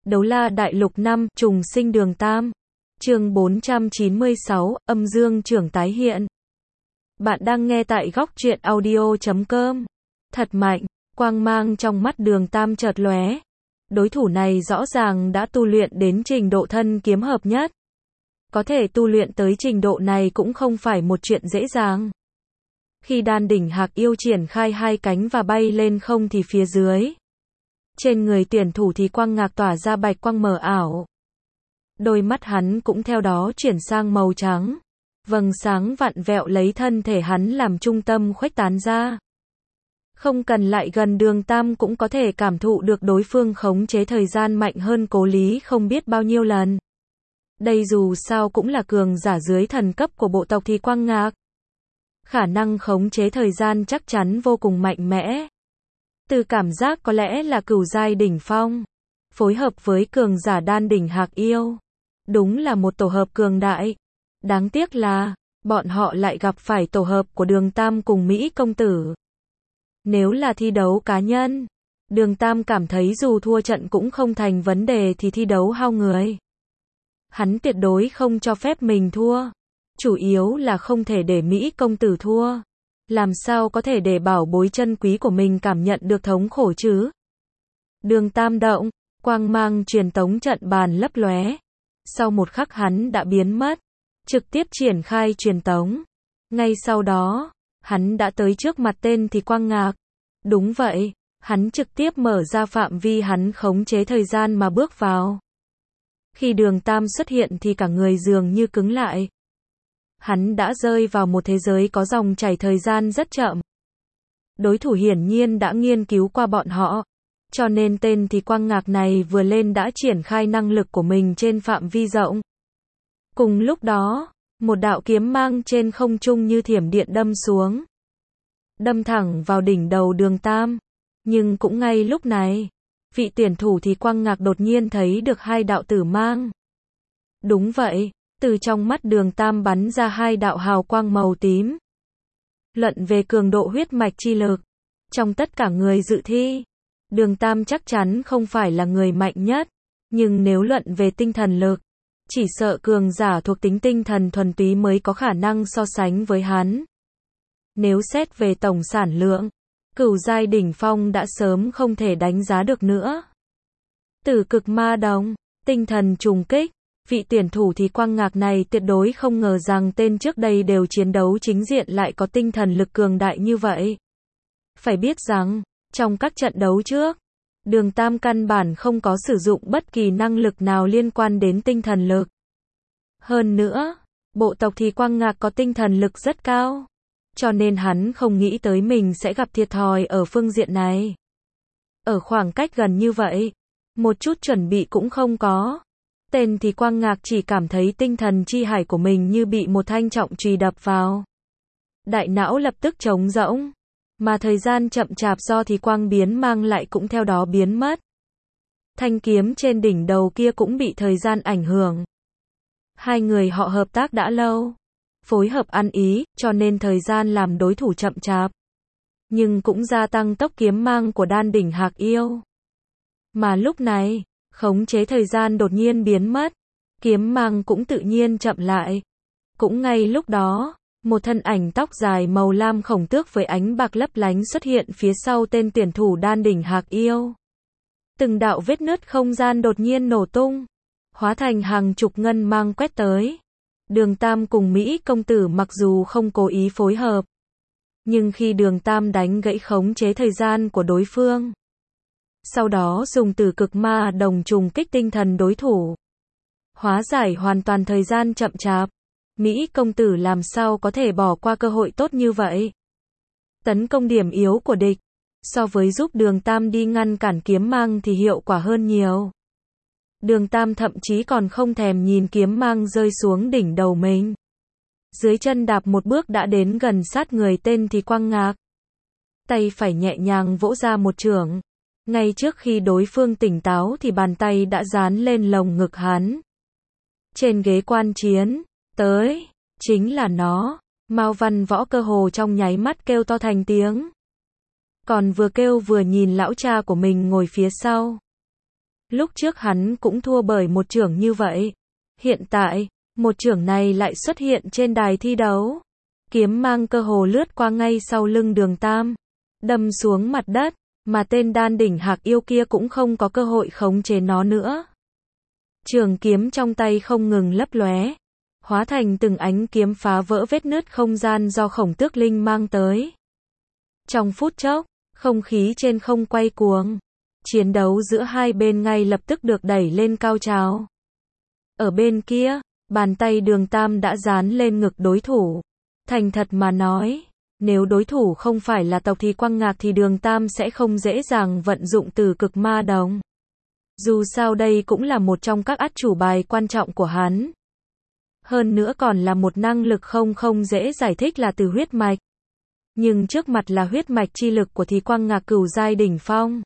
Đấu La Đại Lục 5, Trùng Sinh Đường Tam. Chương 496, Âm Dương Trưởng tái hiện. Bạn đang nghe tại góc truyện audio.com. Thật mạnh, quang mang trong mắt Đường Tam chợt lóe. Đối thủ này rõ ràng đã tu luyện đến trình độ thân kiếm hợp nhất. Có thể tu luyện tới trình độ này cũng không phải một chuyện dễ dàng. Khi đan đỉnh hạc yêu triển khai hai cánh và bay lên không thì phía dưới, trên người tuyển thủ thì quang ngạc tỏa ra bạch quang mờ ảo. Đôi mắt hắn cũng theo đó chuyển sang màu trắng. Vầng sáng vặn vẹo lấy thân thể hắn làm trung tâm khuếch tán ra. Không cần lại gần Đường Tam cũng có thể cảm thụ được đối phương khống chế thời gian mạnh hơn Cố Lý không biết bao nhiêu lần. Đây dù sao cũng là cường giả dưới thần cấp của bộ tộc thì quang ngạc. Khả năng khống chế thời gian chắc chắn vô cùng mạnh mẽ. Từ cảm giác có lẽ là cửu giai đỉnh phong, phối hợp với cường giả đan đỉnh hạc yêu. Đúng là một tổ hợp cường đại. Đáng tiếc là, bọn họ lại gặp phải tổ hợp của Đường Tam cùng Mỹ công tử. Nếu là thi đấu cá nhân, Đường Tam cảm thấy dù thua trận cũng không thành vấn đề thì thi đấu hao người. Hắn tuyệt đối không cho phép mình thua. Chủ yếu là không thể để Mỹ công tử thua. Làm sao có thể để bảo bối chân quý của mình cảm nhận được thống khổ chứ? Đường Tam động, quang mang truyền tống trận bàn lấp lóe. Sau một khắc hắn đã biến mất, trực tiếp triển khai truyền tống. Ngay sau đó, hắn đã tới trước mặt tên thì quang ngạc. Đúng vậy, hắn trực tiếp mở ra phạm vi hắn khống chế thời gian mà bước vào. Khi Đường Tam xuất hiện thì cả người dường như cứng lại. Hắn đã rơi vào một thế giới có dòng chảy thời gian rất chậm. Đối thủ hiển nhiên đã nghiên cứu qua bọn họ, cho nên tên thì quang ngạc này vừa lên đã triển khai năng lực của mình trên phạm vi rộng. Cùng lúc đó, một đạo kiếm mang trên không trung như thiểm điện đâm xuống. Đâm thẳng vào đỉnh đầu Đường Tam. Nhưng cũng ngay lúc này, vị tuyển thủ thì quang ngạc đột nhiên thấy được hai đạo tử mang. Đúng vậy. Từ trong mắt Đường Tam bắn ra hai đạo hào quang màu tím. Luận về cường độ huyết mạch chi lực, trong tất cả người dự thi, Đường Tam chắc chắn không phải là người mạnh nhất. Nhưng nếu luận về tinh thần lực, chỉ sợ cường giả thuộc tính tinh thần thuần túy mới có khả năng so sánh với hắn. Nếu xét về tổng sản lượng, cửu giai đỉnh phong đã sớm không thể đánh giá được nữa. Tử cực ma đồng, tinh thần trùng kích. Vị tuyển thủ thì quang ngạc này tuyệt đối không ngờ rằng tên trước đây đều chiến đấu chính diện lại có tinh thần lực cường đại như vậy. Phải biết rằng, trong các trận đấu trước, Đường Tam căn bản không có sử dụng bất kỳ năng lực nào liên quan đến tinh thần lực. Hơn nữa, bộ tộc thì quang ngạc có tinh thần lực rất cao, cho nên hắn không nghĩ tới mình sẽ gặp thiệt thòi ở phương diện này. Ở khoảng cách gần như vậy, một chút chuẩn bị cũng không có. Tên thì quang ngạc chỉ cảm thấy tinh thần chi hải của mình như bị một thanh trọng chùy đập vào. Đại não lập tức trống rỗng, mà thời gian chậm chạp do thì quang biến mang lại cũng theo đó biến mất. Thanh kiếm trên đỉnh đầu kia cũng bị thời gian ảnh hưởng. Hai người họ hợp tác đã lâu, phối hợp ăn ý, cho nên thời gian làm đối thủ chậm chạp. Nhưng cũng gia tăng tốc kiếm mang của đan đỉnh hạc yêu. Mà lúc này, khống chế thời gian đột nhiên biến mất, kiếm mang cũng tự nhiên chậm lại. Cũng ngay lúc đó, một thân ảnh tóc dài màu lam khổng tước với ánh bạc lấp lánh xuất hiện phía sau tên tuyển thủ đan đỉnh hạc yêu. Từng đạo vết nứt không gian đột nhiên nổ tung, hóa thành hàng chục ngân mang quét tới. Đường Tam cùng Mỹ công tử mặc dù không cố ý phối hợp, nhưng khi Đường Tam đánh gãy khống chế thời gian của đối phương, sau đó dùng tử cực ma đồng trùng kích tinh thần đối thủ, hóa giải hoàn toàn thời gian chậm chạp. Mỹ công tử làm sao có thể bỏ qua cơ hội tốt như vậy? Tấn công điểm yếu của địch, so với giúp Đường Tam đi ngăn cản kiếm mang thì hiệu quả hơn nhiều. Đường Tam thậm chí còn không thèm nhìn kiếm mang rơi xuống đỉnh đầu mình. Dưới chân đạp một bước đã đến gần sát người tên thì quang ngạc. Tay phải nhẹ nhàng vỗ ra một chưởng. Ngay trước khi đối phương tỉnh táo thì bàn tay đã dán lên lồng ngực hắn. Trên ghế quan chiến, tới, chính là nó. Mao Văn Võ cơ hồ trong nháy mắt kêu to thành tiếng. Còn vừa kêu vừa nhìn lão cha của mình ngồi phía sau. Lúc trước hắn cũng thua bởi một chưởng như vậy. Hiện tại, một chưởng này lại xuất hiện trên đài thi đấu. Kiếm mang cơ hồ lướt qua ngay sau lưng Đường Tam, đâm xuống mặt đất, mà tên đan đỉnh hạc yêu kia cũng không có cơ hội khống chế nó nữa. Trường kiếm trong tay không ngừng lấp lóe, hóa thành từng ánh kiếm phá vỡ vết nứt không gian do Khổng Tước Linh mang tới. Trong phút chốc, không khí trên không quay cuồng. Chiến đấu giữa hai bên ngay lập tức được đẩy lên cao trào. Ở bên kia, bàn tay Đường Tam đã dán lên ngực đối thủ. Thành thật mà nói, nếu đối thủ không phải là tộc thì Quang Ngạc thì Đường Tam sẽ không dễ dàng vận dụng từ cực ma đồng. Dù sao đây cũng là một trong các át chủ bài quan trọng của hắn. Hơn nữa còn là một năng lực không dễ giải thích là từ huyết mạch. Nhưng trước mặt là huyết mạch chi lực của thì Quang Ngạc cửu giai đỉnh phong.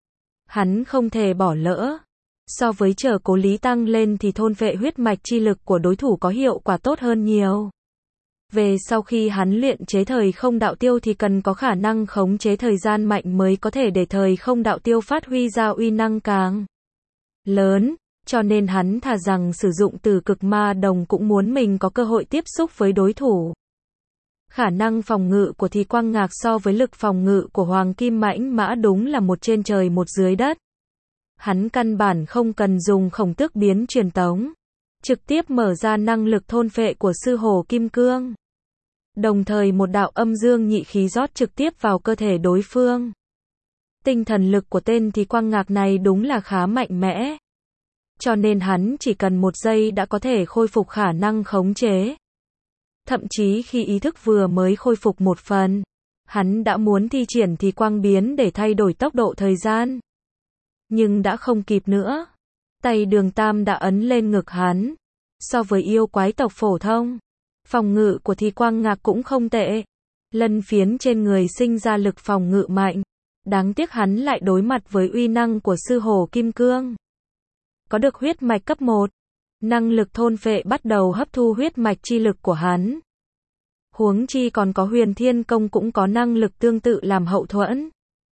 Hắn không thể bỏ lỡ. So với chờ cố lý tăng lên thì thôn vệ huyết mạch chi lực của đối thủ có hiệu quả tốt hơn nhiều. Về sau khi hắn luyện chế thời không đạo tiêu thì cần có khả năng khống chế thời gian mạnh mới có thể để thời không đạo tiêu phát huy ra uy năng càng lớn, cho nên hắn thà rằng sử dụng từ cực ma đồng cũng muốn mình có cơ hội tiếp xúc với đối thủ. Khả năng phòng ngự của thì Quang Ngạc so với lực phòng ngự của Hoàng Kim Mãnh Mã đúng là một trên trời một dưới đất. Hắn căn bản không cần dùng Khổng Tước biến truyền tống, trực tiếp mở ra năng lực thôn phệ của sư hổ Kim Cương. Đồng thời một đạo âm dương nhị khí rót trực tiếp vào cơ thể đối phương. Tinh thần lực của tên thì Quang Ngạc này đúng là khá mạnh mẽ. Cho nên hắn chỉ cần một giây đã có thể khôi phục khả năng khống chế. Thậm chí khi ý thức vừa mới khôi phục một phần, hắn đã muốn thi triển thì quang biến để thay đổi tốc độ thời gian. Nhưng đã không kịp nữa. Tay Đường Tam đã ấn lên ngực hắn. So với yêu quái tộc phổ thông, phòng ngự của thì Quang Ngạc cũng không tệ. Lân phiến trên người sinh ra lực phòng ngự mạnh. Đáng tiếc hắn lại đối mặt với uy năng của sư hổ Kim Cương. Có được huyết mạch cấp 1, năng lực thôn phệ bắt đầu hấp thu huyết mạch chi lực của hắn. Huống chi còn có Huyền Thiên Công cũng có năng lực tương tự làm hậu thuẫn.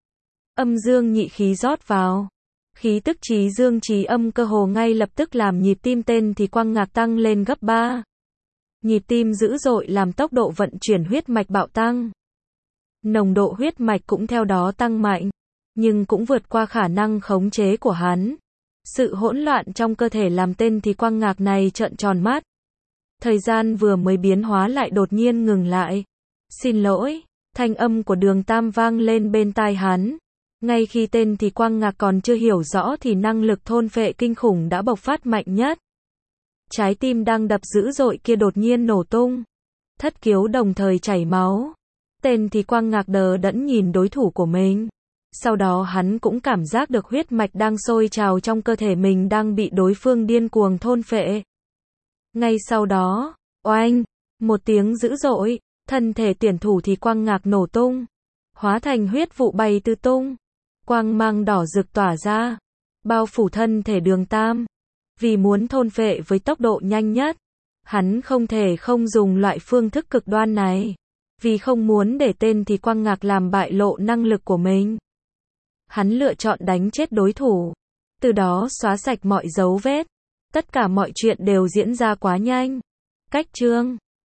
Âm dương nhị khí rót vào. Khí tức trí dương trí âm cơ hồ ngay lập tức làm nhịp tim tên thì Quang Ngạc tăng lên gấp 3. Nhịp tim dữ dội làm tốc độ vận chuyển huyết mạch bạo tăng. Nồng độ huyết mạch cũng theo đó tăng mạnh, nhưng cũng vượt qua khả năng khống chế của hắn. Sự hỗn loạn trong cơ thể làm tên thì Quang Ngạc này trợn tròn mắt. Thời gian vừa mới biến hóa lại đột nhiên ngừng lại. Xin lỗi, thanh âm của Đường Tam vang lên bên tai hắn. Ngay khi tên thì Quang Ngạc còn chưa hiểu rõ thì năng lực thôn phệ kinh khủng đã bộc phát mạnh nhất. Trái tim đang đập dữ dội kia đột nhiên nổ tung. Thất khiếu đồng thời chảy máu. Tên thì Quang Ngạc đờ đẫn nhìn đối thủ của mình. Sau đó hắn cũng cảm giác được huyết mạch đang sôi trào trong cơ thể mình đang bị đối phương điên cuồng thôn phệ. Ngay sau đó, oanh, một tiếng dữ dội, thân thể tuyển thủ thì Quang Ngạc nổ tung, hóa thành huyết vụ bay tứ tung. Quang mang đỏ rực tỏa ra, bao phủ thân thể Đường Tam. Vì muốn thôn phệ với tốc độ nhanh nhất, hắn không thể không dùng loại phương thức cực đoan này. Vì không muốn để tên thì Quang Ngạc làm bại lộ năng lực của mình, hắn lựa chọn đánh chết đối thủ, từ đó xóa sạch mọi dấu vết. Tất cả mọi chuyện đều diễn ra quá nhanh. Cách chương